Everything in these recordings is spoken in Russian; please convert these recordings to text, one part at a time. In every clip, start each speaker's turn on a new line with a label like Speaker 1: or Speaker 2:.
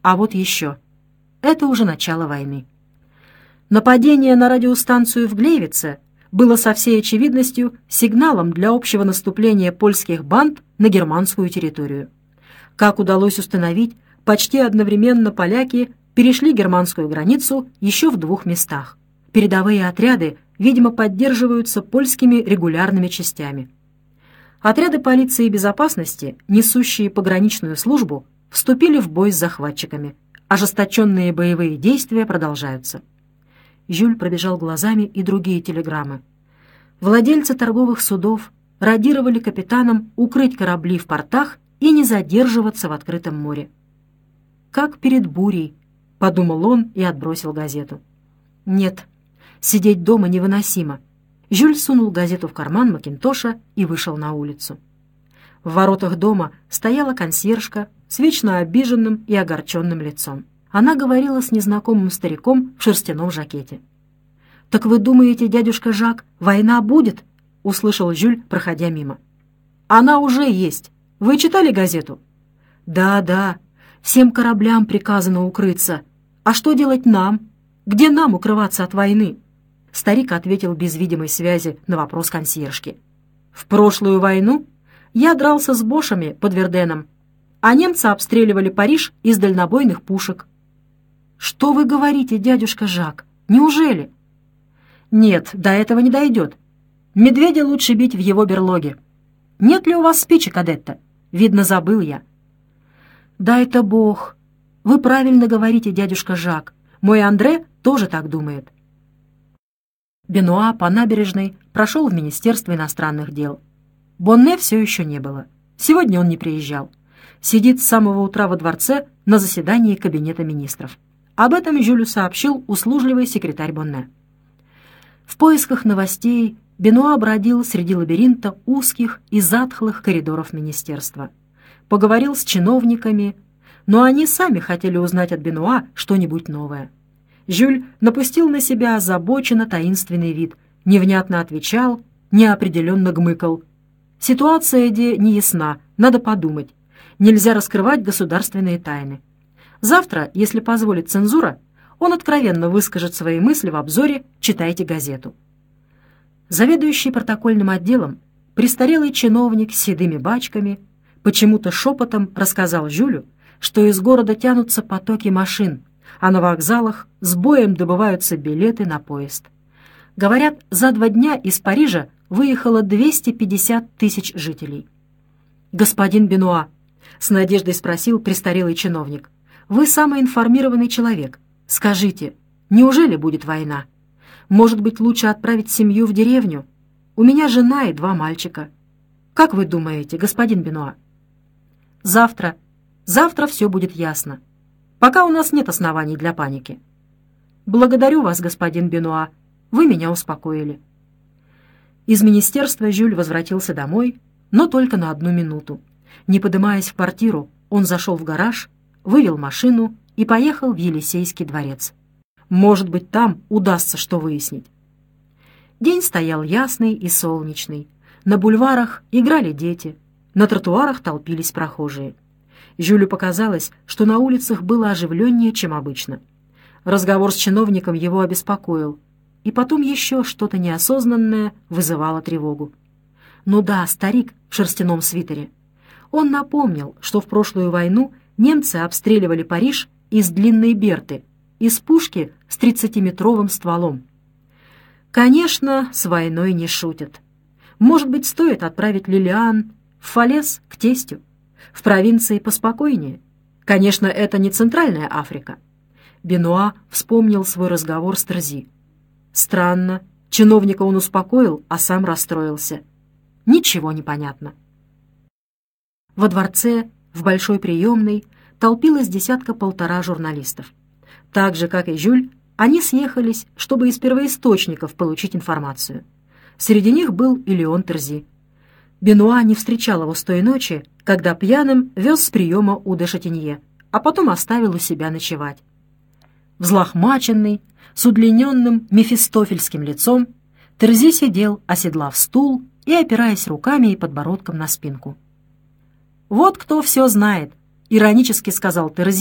Speaker 1: А вот еще. Это уже начало войны. Нападение на радиостанцию в Глейвице было со всей очевидностью сигналом для общего наступления польских банд на германскую территорию. Как удалось установить, почти одновременно поляки перешли германскую границу еще в 2 местах. Передовые отряды, видимо, поддерживаются польскими регулярными частями. Отряды полиции безопасности, несущие пограничную службу, вступили в бой с захватчиками. Ожесточенные боевые действия продолжаются. Жюль пробежал глазами и другие телеграммы. Владельцы торговых судов радировали капитанам укрыть корабли в портах и не задерживаться в открытом море. «Как перед бурей», — подумал он и отбросил газету. «Нет, сидеть дома невыносимо». Жюль сунул газету в карман макинтоша и вышел на улицу. В воротах дома стояла консьержка с вечно обиженным и огорченным лицом. Она говорила с незнакомым стариком в шерстяном жакете. «Так вы думаете, дядюшка Жак, война будет?» — услышал Жюль, проходя мимо. «Она уже есть. Вы читали газету?» «Да, всем кораблям приказано укрыться. А что делать нам? Где нам укрываться от войны?» Старик ответил без видимой связи на вопрос консьержки. «В прошлую войну я дрался с бошами под Верденом, а немцы обстреливали Париж из дальнобойных пушек». «Что вы говорите, дядюшка Жак? Неужели?» «Нет, до этого не дойдет. Медведя лучше бить в его берлоге. Нет ли у вас спичек, Адетта? Видно, забыл я». «Да это Бог. Вы правильно говорите, дядюшка Жак. Мой Андре тоже так думает». Бенуа по набережной прошел в Министерство иностранных дел. Бонне все еще не было. Сегодня он не приезжал. Сидит с самого утра во дворце на заседании Кабинета министров. Об этом Жюлю сообщил услужливый секретарь Бонне. В поисках новостей Бенуа бродил среди лабиринта узких и затхлых коридоров министерства. Поговорил с чиновниками, но они сами хотели узнать от Бенуа что-нибудь новое. Жюль напустил на себя озабоченно таинственный вид, невнятно отвечал, неопределенно гмыкал. Ситуация не ясна, надо подумать. Нельзя раскрывать государственные тайны. Завтра, если позволит цензура, он откровенно выскажет свои мысли в обзоре «Читайте газету». Заведующий протокольным отделом, престарелый чиновник с седыми бачками, почему-то шепотом рассказал Жюлю, что из города тянутся потоки машин, а на вокзалах с боем добываются билеты на поезд. Говорят, за 2 дня из Парижа выехало 250 тысяч жителей. «Господин Бенуа», — с надеждой спросил престарелый чиновник, — «вы самый информированный человек. Скажите, неужели будет война? Может быть, лучше отправить семью в деревню? У меня жена и 2 мальчика. Как вы думаете, господин Бенуа?» «Завтра все будет ясно. Пока у нас нет оснований для паники». «Благодарю вас, господин Бенуа. Вы меня успокоили». Из министерства Жюль возвратился домой, но только на 1 минуту. Не подымаясь в квартиру, он зашел в гараж, вывел машину и поехал в Елисейский дворец. Может быть, там удастся что выяснить. День стоял ясный и солнечный. На бульварах играли дети, на тротуарах толпились прохожие. Жюлю показалось, что на улицах было оживленнее, чем обычно. Разговор с чиновником его обеспокоил, и потом еще что-то неосознанное вызывало тревогу. Ну да, старик в шерстяном свитере. Он напомнил, что в прошлую войну немцы обстреливали Париж из длинной берты, из пушки с 30-метровым стволом. Конечно, с войной не шутят. Может быть, стоит отправить Лилиан в Фалес к тестю. В провинции поспокойнее. Конечно, это не Центральная Африка. Бенуа вспомнил свой разговор с Терзи. Странно, чиновника он успокоил, а сам расстроился. Ничего не понятно. Во дворце, в большой приемной, толпилось 10-1.5 журналистов. Так же, как и Жюль, они съехались, чтобы из первоисточников получить информацию. Среди них был и Леон Терзи. Бенуа не встречал его с той ночи, когда пьяным вез с приема у де Шатинье, а потом оставил у себя ночевать. Взлохмаченный, с удлиненным мефистофельским лицом, Терзи сидел, оседлав стул и опираясь руками и подбородком на спинку. «Вот кто все знает», — иронически сказал Терзи,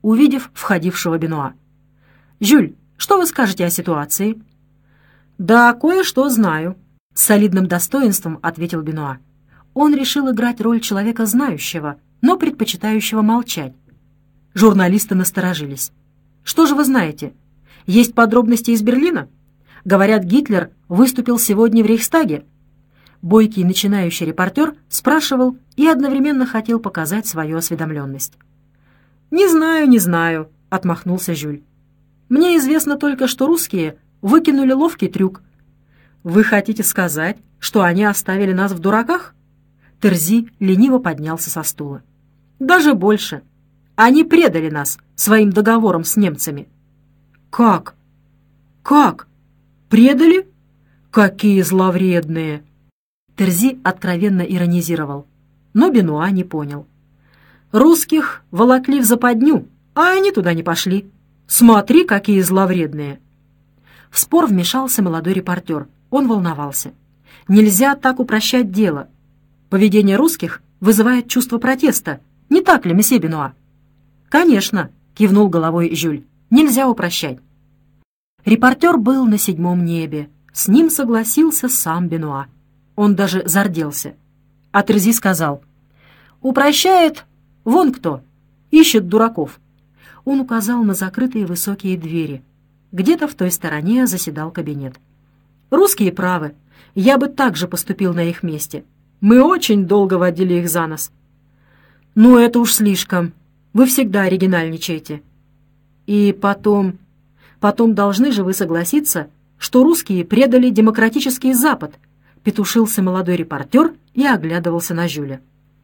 Speaker 1: увидев входившего Бенуа. «Жюль, что вы скажете о ситуации?» «Да, кое-что знаю», — с солидным достоинством ответил Бенуа. Он решил играть роль человека знающего, но предпочитающего молчать. Журналисты насторожились. «Что же вы знаете? Есть подробности из Берлина? Говорят, Гитлер выступил сегодня в Рейхстаге». Бойкий начинающий репортер спрашивал и одновременно хотел показать свою осведомленность. «Не знаю», — отмахнулся Жюль. «Мне известно только, что русские выкинули ловкий трюк». «Вы хотите сказать, что они оставили нас в дураках?» Терзи лениво поднялся со стула. «Даже больше. Они предали нас своим договором с немцами». «Как? Как? Предали? Какие зловредные!» Терзи откровенно иронизировал, но Бенуа не понял. «Русских волокли в западню, а они туда не пошли. Смотри, какие зловредные!» В спор вмешался молодой репортер. Он волновался. «Нельзя так упрощать дело. Поведение русских вызывает чувство протеста. Не так ли, месье Бенуа?» «Конечно», — кивнул головой Жюль. «Нельзя упрощать». Репортер был на седьмом небе. С ним согласился сам Бенуа. Он даже зарделся. А Терзи сказал: «Упрощает вон кто. Ищет дураков». Он указал на закрытые высокие двери. Где-то в той стороне заседал кабинет. «Русские правы. Я бы так же поступил на их месте. Мы очень долго водили их за нос». «Ну, это уж слишком. Вы всегда оригинальничаете». «И потом должны же вы согласиться, что русские предали демократический Запад», — петушился молодой репортер и оглядывался на Жюля.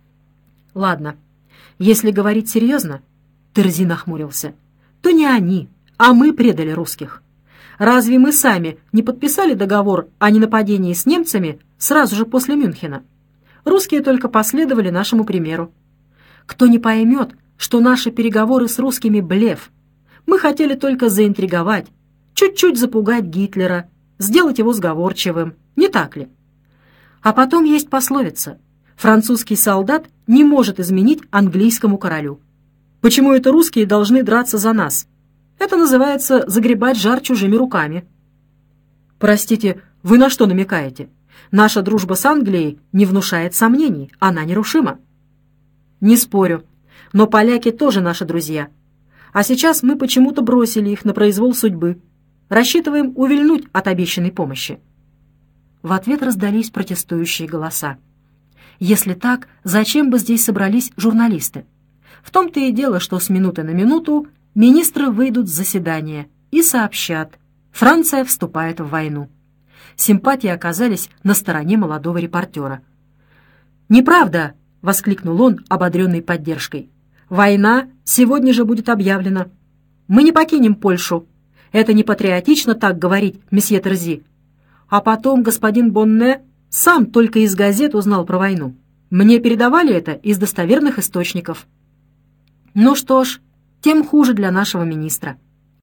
Speaker 1: «Ладно, если говорить серьезно», — Терзи нахмурился, — «то не они, а мы предали русских. Разве мы сами не подписали договор о ненападении с немцами сразу же после Мюнхена? Русские только последовали нашему примеру. Кто не поймет, что наши переговоры с русскими — блеф? Мы хотели только заинтриговать, чуть-чуть запугать Гитлера, сделать его сговорчивым, не так ли? А потом есть пословица: французский солдат не может изменить английскому королю. Почему это русские должны драться за нас? Это называется загребать жар чужими руками». «Простите, вы на что намекаете? Наша дружба с Англией не внушает сомнений, она нерушима». «Не спорю, но поляки тоже наши друзья. А сейчас мы почему-то бросили их на произвол судьбы. Рассчитываем увильнуть от обещанной помощи». В ответ раздались протестующие голоса. Если так, зачем бы здесь собрались журналисты? В том-то и дело, что с минуты на минуту министры выйдут с заседания и сообщат: Франция вступает в войну. Симпатии оказались на стороне молодого репортера. «Неправда!» — воскликнул он, ободренный поддержкой. «Война сегодня же будет объявлена. Мы не покинем Польшу. Это не патриотично так говорить, месье Терзи. А потом господин Бонне сам только из газет узнал про войну. Мне передавали это из достоверных источников». «Ну что ж, тем хуже для нашего министра».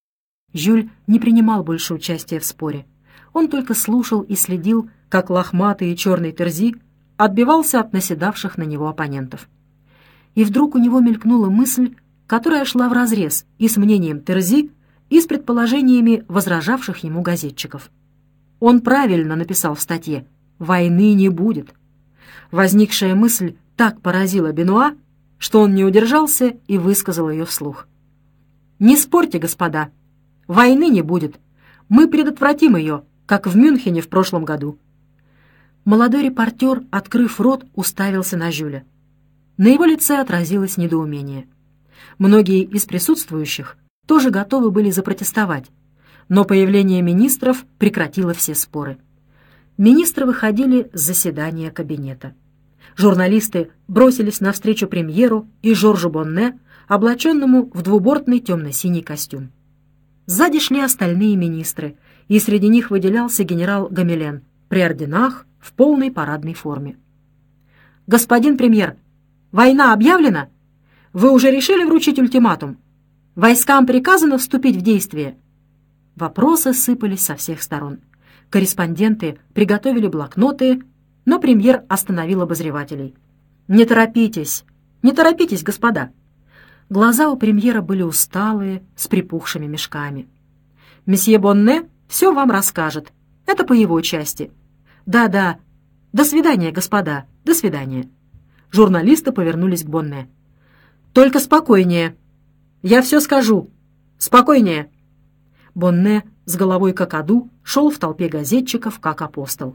Speaker 1: Жюль не принимал больше участия в споре. Он только слушал и следил, как лохматый и черный Терзи отбивался от наседавших на него оппонентов. И вдруг у него мелькнула мысль, которая шла вразрез и с мнением Терзи, и с предположениями возражавших ему газетчиков. Он правильно написал в статье: «Войны не будет». Возникшая мысль так поразила Бенуа, что он не удержался и высказал ее вслух. «Не спорьте, господа, войны не будет. Мы предотвратим ее, как в Мюнхене в прошлом году». Молодой репортер, открыв рот, уставился на Жюля. На его лице отразилось недоумение. Многие из присутствующих тоже готовы были запротестовать, но появление министров прекратило все споры. Министры выходили с заседания кабинета. Журналисты бросились навстречу премьеру и Жоржу Бонне, облаченному в двубортный темно-синий костюм. Сзади шли остальные министры, и среди них выделялся генерал Гамилен при орденах в полной парадной форме. «Господин премьер, война объявлена? Вы уже решили вручить ультиматум? Войскам приказано вступить в действие?» Вопросы сыпались со всех сторон. Корреспонденты приготовили блокноты, но премьер остановил обозревателей. Не торопитесь, господа. Глаза у премьера были усталые, с припухшими мешками. «Месье Бонне все вам расскажет. Это по его части». «Да-да. До свидания, господа. До свидания». Журналисты повернулись к Бонне. «Только спокойнее. Я все скажу. Спокойнее». Бонне с головой какаду шел в толпе газетчиков, как апостол.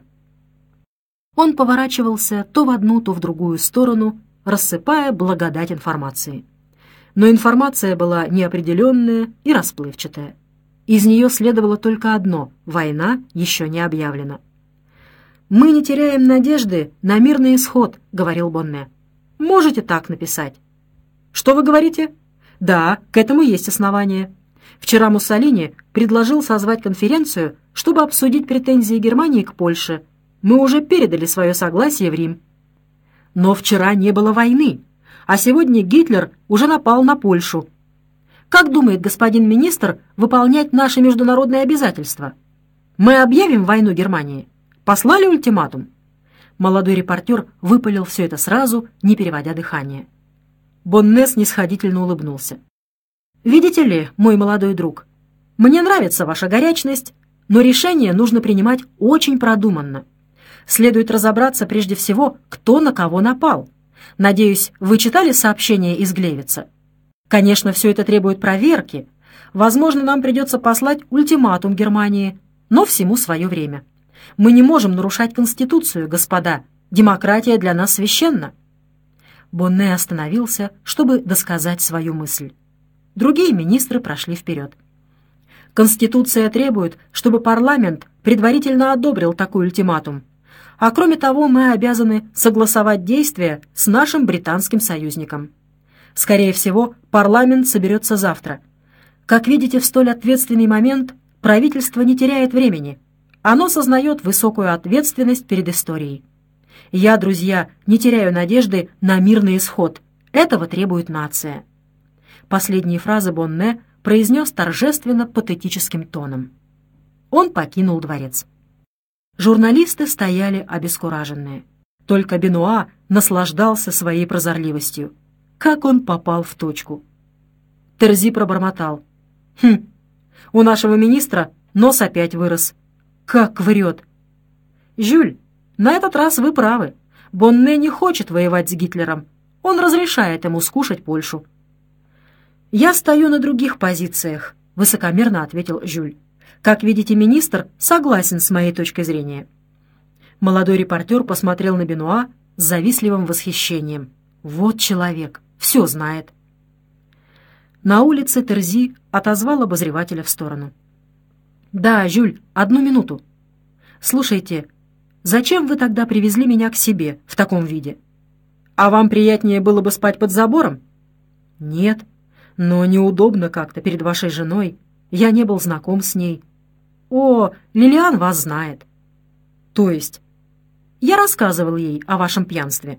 Speaker 1: Он поворачивался то в одну, то в другую сторону, рассыпая благодать информации. Но информация была неопределенная и расплывчатая. Из нее следовало только одно — война еще не объявлена. «Мы не теряем надежды на мирный исход», — говорил Бонне. «Можете так написать». «Что вы говорите?» «Да, к этому есть основания. Вчера Муссолини предложил созвать конференцию, чтобы обсудить претензии Германии к Польше. Мы уже передали свое согласие в Рим». «Но вчера не было войны, а сегодня Гитлер уже напал на Польшу. Как думает господин министр выполнять наши международные обязательства? Мы объявим войну Германии? Послали ультиматум?» Молодой репортер выпалил все это сразу, не переводя дыхание. Бонне снисходительно улыбнулся. «Видите ли, мой молодой друг, мне нравится ваша горячность, но решение нужно принимать очень продуманно. Следует разобраться прежде всего, кто на кого напал. Надеюсь, вы читали сообщение из Глевица? Конечно, все это требует проверки. Возможно, нам придется послать ультиматум Германии, но всему свое время. Мы не можем нарушать Конституцию, господа. Демократия для нас священна». Бонне остановился, чтобы досказать свою мысль. Другие министры прошли вперед. «Конституция требует, чтобы парламент предварительно одобрил такой ультиматум. А кроме того, мы обязаны согласовать действия с нашим британским союзником. Скорее всего, парламент соберется завтра. Как видите, в столь ответственный момент правительство не теряет времени. Оно сознает высокую ответственность перед историей. Я, друзья, не теряю надежды на мирный исход. Этого требует нация». Последние фразы Бонне произнес торжественно-патетическим тоном. Он покинул дворец. Журналисты стояли обескураженные. Только Бенуа наслаждался своей прозорливостью. Как он попал в точку. Терзи пробормотал. У нашего министра нос опять вырос. Как врет!» «Жюль, на этот раз вы правы. Бонне не хочет воевать с Гитлером. Он разрешает ему скушать Польшу». «Я стою на других позициях», — высокомерно ответил Жюль. «Как видите, министр согласен с моей точкой зрения». Молодой репортер посмотрел на Бенуа с завистливым восхищением. «Вот человек, все знает». На улице Терзи отозвал обозревателя в сторону. «Да, Жюль, 1 минуту. Слушайте, зачем вы тогда привезли меня к себе в таком виде? А вам приятнее было бы спать под забором?» «Нет, но неудобно как-то перед вашей женой. Я не был знаком с ней». «О, Лилиан вас знает». «То есть?» «Я рассказывал ей о вашем пьянстве».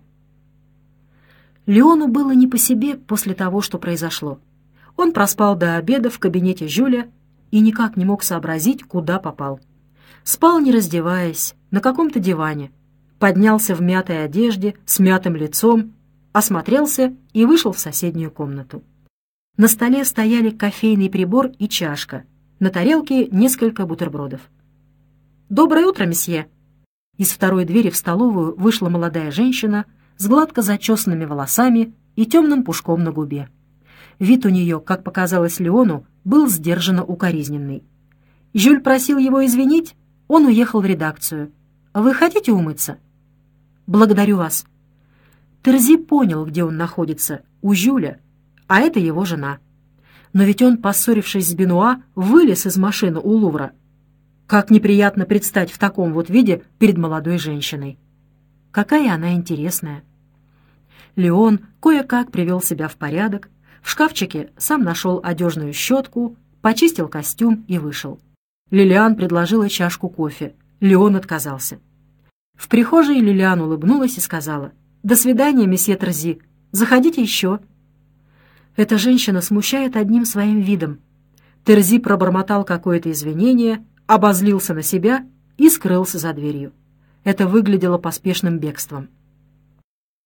Speaker 1: Леону было не по себе после того, что произошло. Он проспал до обеда в кабинете Жюля и никак не мог сообразить, куда попал. Спал, не раздеваясь, на каком-то диване, поднялся в мятой одежде, с мятым лицом, осмотрелся и вышел в соседнюю комнату. На столе стояли кофейный прибор и чашка, на тарелке несколько бутербродов. «Доброе утро, месье!» Из второй двери в столовую вышла молодая женщина с гладко зачесанными волосами и темным пушком на губе. Вид у нее, как показалось Леону, был сдержанно укоризненный. Жюль просил его извинить, он уехал в редакцию. «Вы хотите умыться?» «Благодарю вас». Терзи понял, где он находится, у Жюля, а это его жена. Но ведь он, поссорившись с Бенуа, вылез из машины у Лувра. Как неприятно предстать в таком вот виде перед молодой женщиной. Какая она интересная. Леон кое-как привел себя в порядок, в шкафчике сам нашел одежную щетку, почистил костюм и вышел. Лилиан предложила чашку кофе. Леон отказался. В прихожей Лилиан улыбнулась и сказала: «До свидания, месье Терзи. Заходите еще». Эта женщина смущает одним своим видом. Терзи пробормотал какое-то извинение, обозлился на себя и скрылся за дверью. Это выглядело поспешным бегством.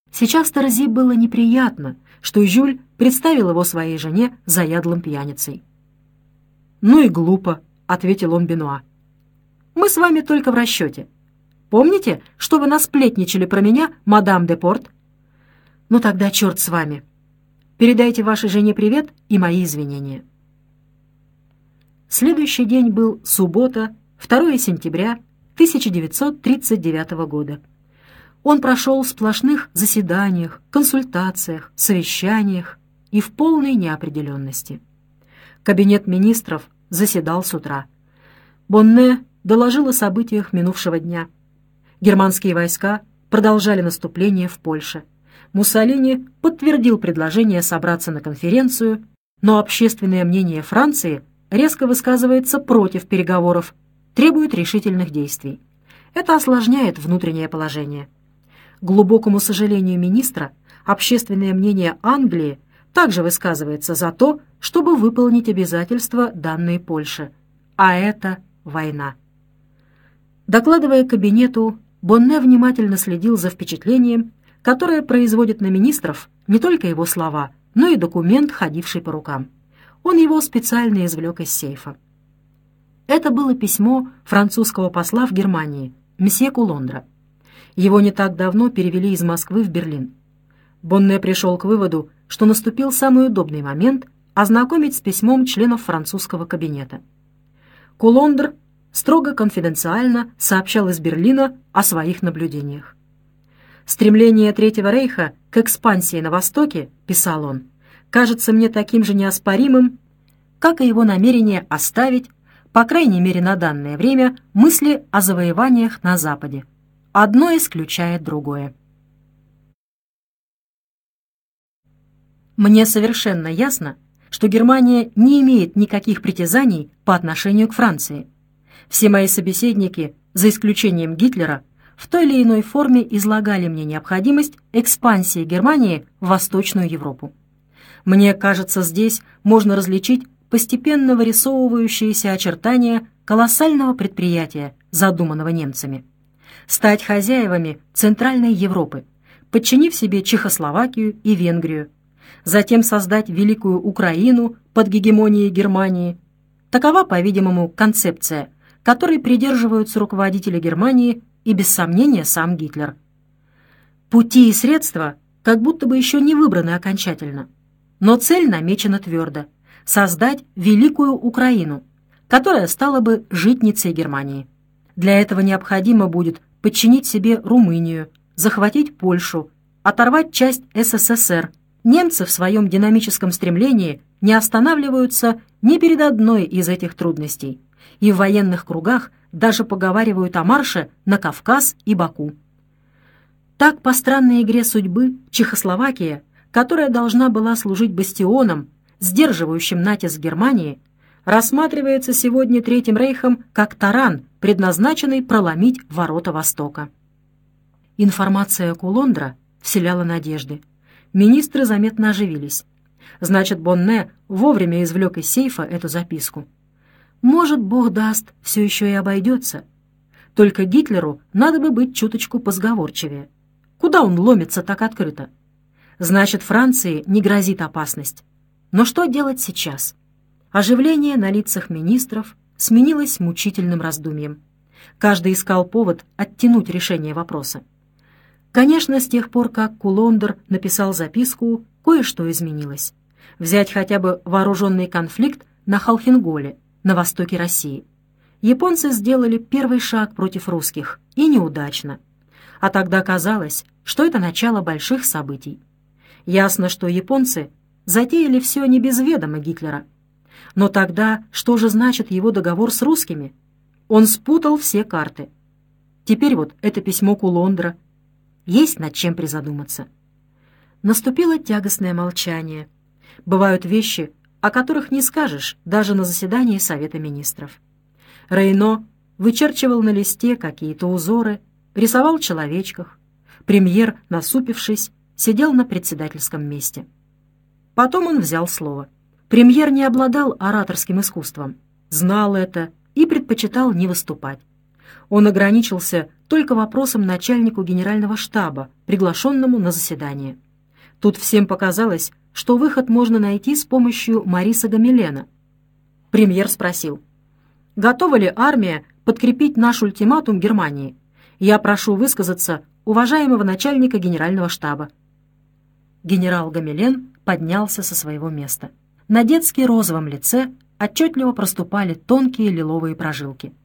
Speaker 1: Сейчас Терзи было неприятно, что Жюль представил его своей жене заядлым пьяницей. «Ну и глупо», — ответил он Бенуа. «Мы с вами только в расчете. Помните, что вы насплетничали про меня, мадам де Порт? Ну тогда черт с вами. Передайте вашей жене привет и мои извинения». Следующий день был суббота, 2 сентября 1939 года. Он прошел в сплошных заседаниях, консультациях, совещаниях и в полной неопределенности. Кабинет министров заседал с утра. Бонне доложил о событиях минувшего дня. Германские войска продолжали наступление в Польше. Муссолини подтвердил предложение собраться на конференцию, но общественное мнение Франции резко высказывается против переговоров, требует решительных действий. Это осложняет внутреннее положение. К глубокому сожалению министра, общественное мнение Англии также высказывается за то, чтобы выполнить обязательства, данные Польше. А это война. Докладывая кабинету, Бонне внимательно следил за впечатлением, которое производит на министров не только его слова, но и документ, ходивший по рукам. Он его специально извлек из сейфа. Это было письмо французского посла в Германии, месье Кулондра. Его не так давно перевели из Москвы в Берлин. Бонне пришел к выводу, что наступил самый удобный момент ознакомить с письмом членов французского кабинета. Кулондр строго конфиденциально сообщал из Берлина о своих наблюдениях. «Стремление Третьего рейха к экспансии на Востоке, — писал он, — кажется мне таким же неоспоримым, как и его намерение оставить, по крайней мере на данное время, мысли о завоеваниях на Западе. Одно исключает другое. Мне совершенно ясно, что Германия не имеет никаких притязаний по отношению к Франции. Все мои собеседники, за исключением Гитлера, в той или иной форме излагали мне необходимость экспансии Германии в Восточную Европу. Мне кажется, здесь можно различить постепенно вырисовывающиеся очертания колоссального предприятия, задуманного немцами. Стать хозяевами Центральной Европы, подчинив себе Чехословакию и Венгрию, затем создать Великую Украину под гегемонией Германии. Такова, по-видимому, концепция, которой придерживаются руководители Германии и, без сомнения, сам Гитлер. Пути и средства как будто бы еще не выбраны окончательно, но цель намечена твердо — создать Великую Украину, которая стала бы житницей Германии. Для этого необходимо будет подчинить себе Румынию, захватить Польшу, оторвать часть СССР. Немцы в своем динамическом стремлении не останавливаются ни перед одной из этих трудностей, и в военных кругах даже поговаривают о марше на Кавказ и Баку. Так, по странной игре судьбы, Чехословакия, которая должна была служить бастионом, сдерживающим натиск Германии, рассматривается сегодня Третьим рейхом как таран, предназначенный проломить ворота Востока. Информация Кулондра вселяла надежды. Министры заметно оживились. Значит, Бонне вовремя извлек из сейфа эту записку. Может, Бог даст, все еще и обойдется. Только Гитлеру надо бы быть чуточку позговорчивее. Куда он ломится так открыто? Значит, Франции не грозит опасность. Но что делать сейчас? Оживление на лицах министров сменилось мучительным раздумьем. Каждый искал повод оттянуть решение вопроса. Конечно, с тех пор, как Кулондр написал записку, кое-что изменилось. Взять хотя бы вооруженный конфликт на Халхинголе, на востоке России. Японцы сделали первый шаг против русских, и неудачно. А тогда казалось, что это начало больших событий. Ясно, что японцы затеяли все не без ведома Гитлера. Но тогда что же значит его договор с русскими? Он спутал все карты. Теперь вот это письмо Кулондра. Есть над чем призадуматься. Наступило тягостное молчание. Бывают вещи, о которых не скажешь даже на заседании Совета министров. Рейно вычерчивал на листе какие-то узоры, рисовал человечков. Премьер, насупившись, сидел на председательском месте. Потом он взял слово. Премьер не обладал ораторским искусством, знал это и предпочитал не выступать. Он ограничился только вопросом начальнику генерального штаба, приглашенному на заседание. Тут всем показалось, что выход можно найти с помощью Мариса Гамилена. Премьер спросил: «Готова ли армия подкрепить наш ультиматум Германии? Я прошу высказаться уважаемого начальника генерального штаба». Генерал Гамилен поднялся со своего места. На детски розовом лице отчетливо проступали тонкие лиловые прожилки.